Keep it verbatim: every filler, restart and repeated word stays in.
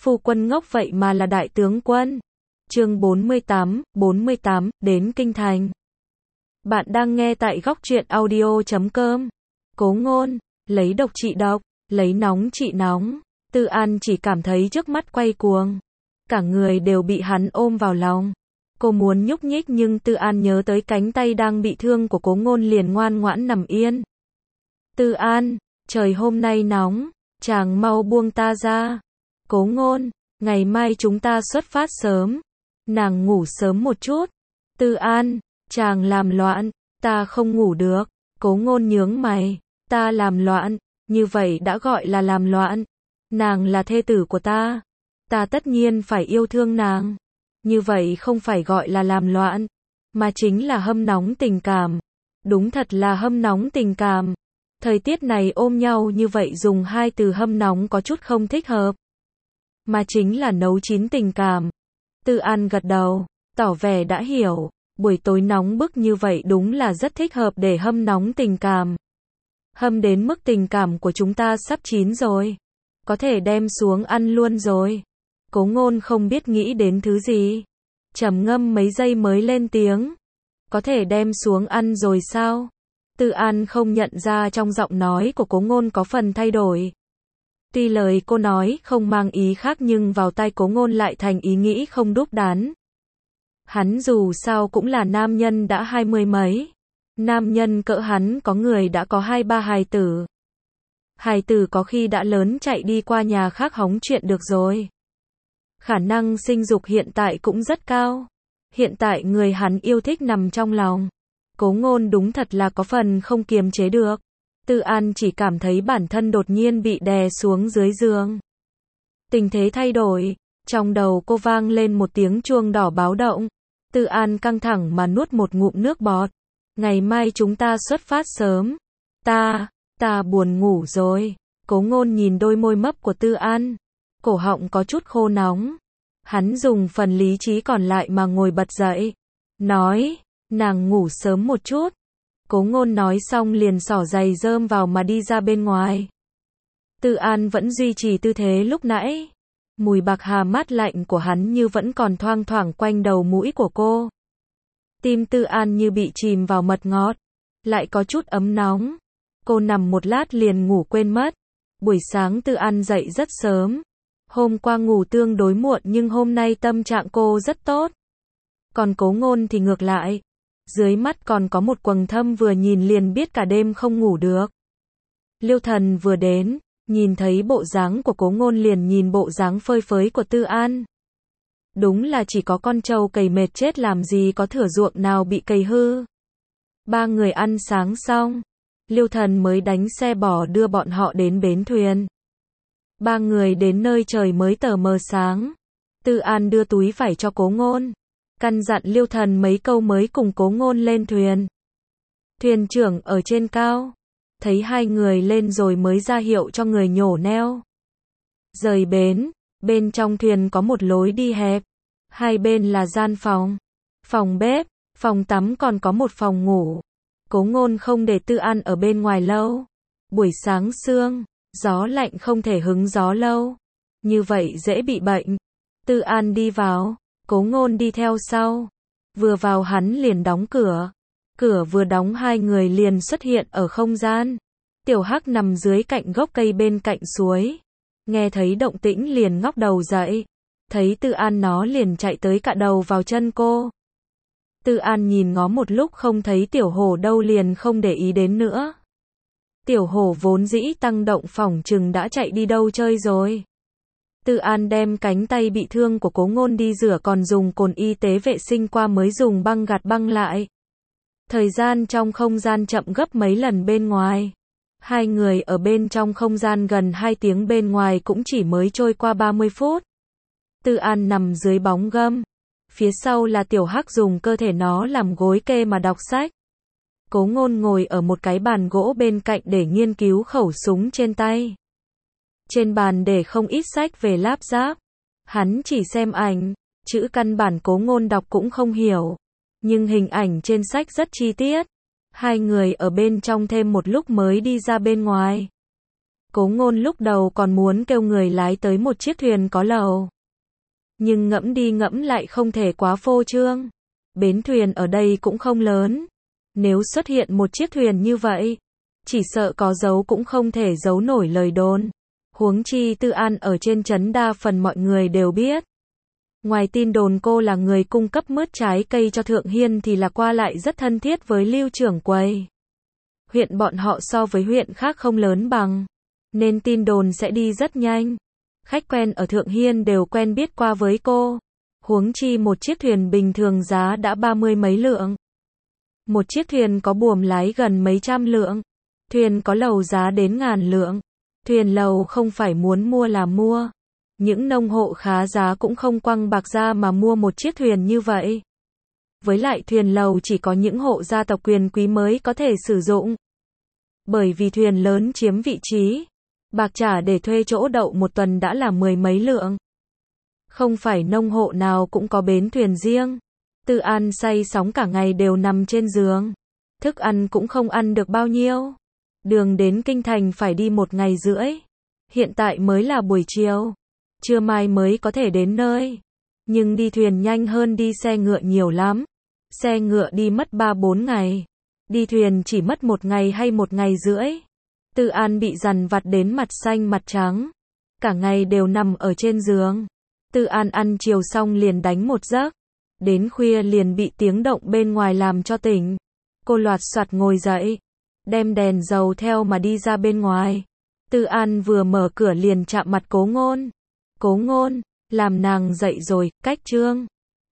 Phu quân ngốc vậy mà là đại tướng quân. Chương bốn mươi tám, bốn mươi tám, đến kinh thành. Bạn đang nghe tại góc truyện audio chấm com. Cố Ngôn, lấy độc trị độc, lấy nóng trị nóng. Tư An chỉ cảm thấy trước mắt quay cuồng. Cả người đều bị hắn ôm vào lòng. Cô muốn nhúc nhích nhưng Tư An nhớ tới cánh tay đang bị thương của Cố Ngôn liền ngoan ngoãn nằm yên. Tư An, trời hôm nay nóng, chàng mau buông ta ra. Cố Ngôn, ngày mai chúng ta xuất phát sớm. Nàng ngủ sớm một chút. Tư An, chàng làm loạn, ta không ngủ được. Cố Ngôn nhướng mày, ta làm loạn, như vậy đã gọi là làm loạn. Nàng là thê tử của ta, ta tất nhiên phải yêu thương nàng. Như vậy không phải gọi là làm loạn, mà chính là hâm nóng tình cảm. Đúng thật là hâm nóng tình cảm. Thời tiết này ôm nhau như vậy dùng hai từ hâm nóng có chút không thích hợp, mà chính là nấu chín tình cảm. Tư An gật đầu, tỏ vẻ đã hiểu, buổi tối nóng bức như vậy đúng là rất thích hợp để hâm nóng tình cảm. Hâm đến mức tình cảm của chúng ta sắp chín rồi, có thể đem xuống ăn luôn rồi. Cố Ngôn không biết nghĩ đến thứ gì, trầm ngâm mấy giây mới lên tiếng. Có thể đem xuống ăn rồi sao? Tư An không nhận ra trong giọng nói của Cố Ngôn có phần thay đổi. Tuy lời cô nói không mang ý khác nhưng vào tai Cố Ngôn lại thành ý nghĩ không đúc đắn. Hắn dù sao cũng là nam nhân đã hai mươi mấy. Nam nhân cỡ hắn có người đã có hai ba hài tử. Hài tử có khi đã lớn chạy đi qua nhà khác hóng chuyện được rồi. Khả năng sinh dục hiện tại cũng rất cao. Hiện tại người hắn yêu thích nằm trong lòng. Cố Ngôn đúng thật là có phần không kiềm chế được. Tư An chỉ cảm thấy bản thân đột nhiên bị đè xuống dưới giường. Tình thế thay đổi, trong đầu cô vang lên một tiếng chuông đỏ báo động. Tư An căng thẳng mà nuốt một ngụm nước bọt. Ngày mai chúng ta xuất phát sớm. Ta, ta buồn ngủ rồi. Cố Ngôn nhìn đôi môi mấp của Tư An. Cổ họng có chút khô nóng. Hắn dùng phần lý trí còn lại mà ngồi bật dậy. Nói, nàng ngủ sớm một chút. Cố Ngôn nói xong liền xỏ giày rơm vào mà đi ra bên ngoài. Tư An vẫn duy trì tư thế lúc nãy. Mùi bạc hà mát lạnh của hắn như vẫn còn thoang thoảng quanh đầu mũi của cô. Tim Tư An như bị chìm vào mật ngọt, lại có chút ấm nóng. Cô nằm một lát liền ngủ quên mất. Buổi sáng Tư An dậy rất sớm. Hôm qua ngủ tương đối muộn nhưng hôm nay tâm trạng cô rất tốt. Còn Cố Ngôn thì ngược lại. Dưới mắt còn có một quầng thâm vừa nhìn liền biết cả đêm không ngủ được. Liêu Thần vừa đến, nhìn thấy bộ dáng của Cố Ngôn liền nhìn bộ dáng phơi phới của Tư An. Đúng là chỉ có con trâu cày mệt chết làm gì có thửa ruộng nào bị cày hư. Ba người ăn sáng xong, Liêu Thần mới đánh xe bò đưa bọn họ đến bến thuyền. Ba người đến nơi trời mới tờ mờ sáng. Tư An đưa túi vải cho Cố Ngôn, căn dặn Liêu Thần mấy câu mới cùng Cố Ngôn lên thuyền. Thuyền trưởng ở trên cao, thấy hai người lên rồi mới ra hiệu cho người nhổ neo. Rời bến, bên trong thuyền có một lối đi hẹp, hai bên là gian phòng, phòng bếp, phòng tắm còn có một phòng ngủ. Cố Ngôn không để Tư An ở bên ngoài lâu. Buổi sáng sương, gió lạnh không thể hứng gió lâu, như vậy dễ bị bệnh. Tư An đi vào, Cố Ngôn đi theo sau. Vừa vào hắn liền đóng cửa. Cửa vừa đóng hai người liền xuất hiện ở không gian. Tiểu Hắc nằm dưới cạnh gốc cây bên cạnh suối. Nghe thấy động tĩnh liền ngóc đầu dậy. Thấy Tư An nó liền chạy tới cạ đầu vào chân cô. Tư An nhìn ngó một lúc không thấy tiểu hổ đâu liền không để ý đến nữa. Tiểu hổ vốn dĩ tăng động phỏng chừng đã chạy đi đâu chơi rồi. Tư An đem cánh tay bị thương của Cố Ngôn đi rửa còn dùng cồn y tế vệ sinh qua mới dùng băng gạt băng lại. Thời gian trong không gian chậm gấp mấy lần bên ngoài. Hai người ở bên trong không gian gần hai tiếng bên ngoài cũng chỉ mới trôi qua ba mươi phút. Tư An nằm dưới bóng gâm. Phía sau là Tiểu Hắc dùng cơ thể nó làm gối kê mà đọc sách. Cố Ngôn ngồi ở một cái bàn gỗ bên cạnh để nghiên cứu khẩu súng trên tay. Trên bàn để không ít sách về lắp ráp. Hắn chỉ xem ảnh, chữ căn bản Cố Ngôn đọc cũng không hiểu. Nhưng hình ảnh trên sách rất chi tiết. Hai người ở bên trong thêm một lúc mới đi ra bên ngoài. Cố Ngôn lúc đầu còn muốn kêu người lái tới một chiếc thuyền có lầu. Nhưng ngẫm đi ngẫm lại không thể quá phô trương. Bến thuyền ở đây cũng không lớn. Nếu xuất hiện một chiếc thuyền như vậy, chỉ sợ có giấu cũng không thể giấu nổi lời đồn. Huống chi Tư An ở trên trấn đa phần mọi người đều biết. Ngoài tin đồn cô là người cung cấp mứt trái cây cho Thượng Hiên thì là qua lại rất thân thiết với Lưu trưởng quầy. Huyện bọn họ so với huyện khác không lớn bằng, nên tin đồn sẽ đi rất nhanh. Khách quen ở Thượng Hiên đều quen biết qua với cô. Huống chi một chiếc thuyền bình thường giá đã ba mươi mấy lượng. Một chiếc thuyền có buồm lái gần mấy trăm lượng. Thuyền có lầu giá đến ngàn lượng. Thuyền lầu không phải muốn mua là mua. Những nông hộ khá giá cũng không quăng bạc ra mà mua một chiếc thuyền như vậy. Với lại thuyền lầu chỉ có những hộ gia tộc quyền quý mới có thể sử dụng. Bởi vì thuyền lớn chiếm vị trí, bạc trả để thuê chỗ đậu một tuần đã là mười mấy lượng. Không phải nông hộ nào cũng có bến thuyền riêng. Tư An say sóng cả ngày đều nằm trên giường. Thức ăn cũng không ăn được bao nhiêu. Đường đến kinh thành phải đi một ngày rưỡi. Hiện tại mới là buổi chiều. Trưa mai mới có thể đến nơi. Nhưng đi thuyền nhanh hơn đi xe ngựa nhiều lắm. Xe ngựa đi mất ba bốn ngày. Đi thuyền chỉ mất một ngày hay một ngày rưỡi. Tư An bị dằn vặt đến mặt xanh mặt trắng. Cả ngày đều nằm ở trên giường. Tư An ăn chiều xong liền đánh một giấc. Đến khuya liền bị tiếng động bên ngoài làm cho tỉnh. Cô loạt soạt ngồi dậy. Đem đèn dầu theo mà đi ra bên ngoài. Tư An vừa mở cửa liền chạm mặt Cố Ngôn. Cố Ngôn, làm nàng dậy rồi, cách trương.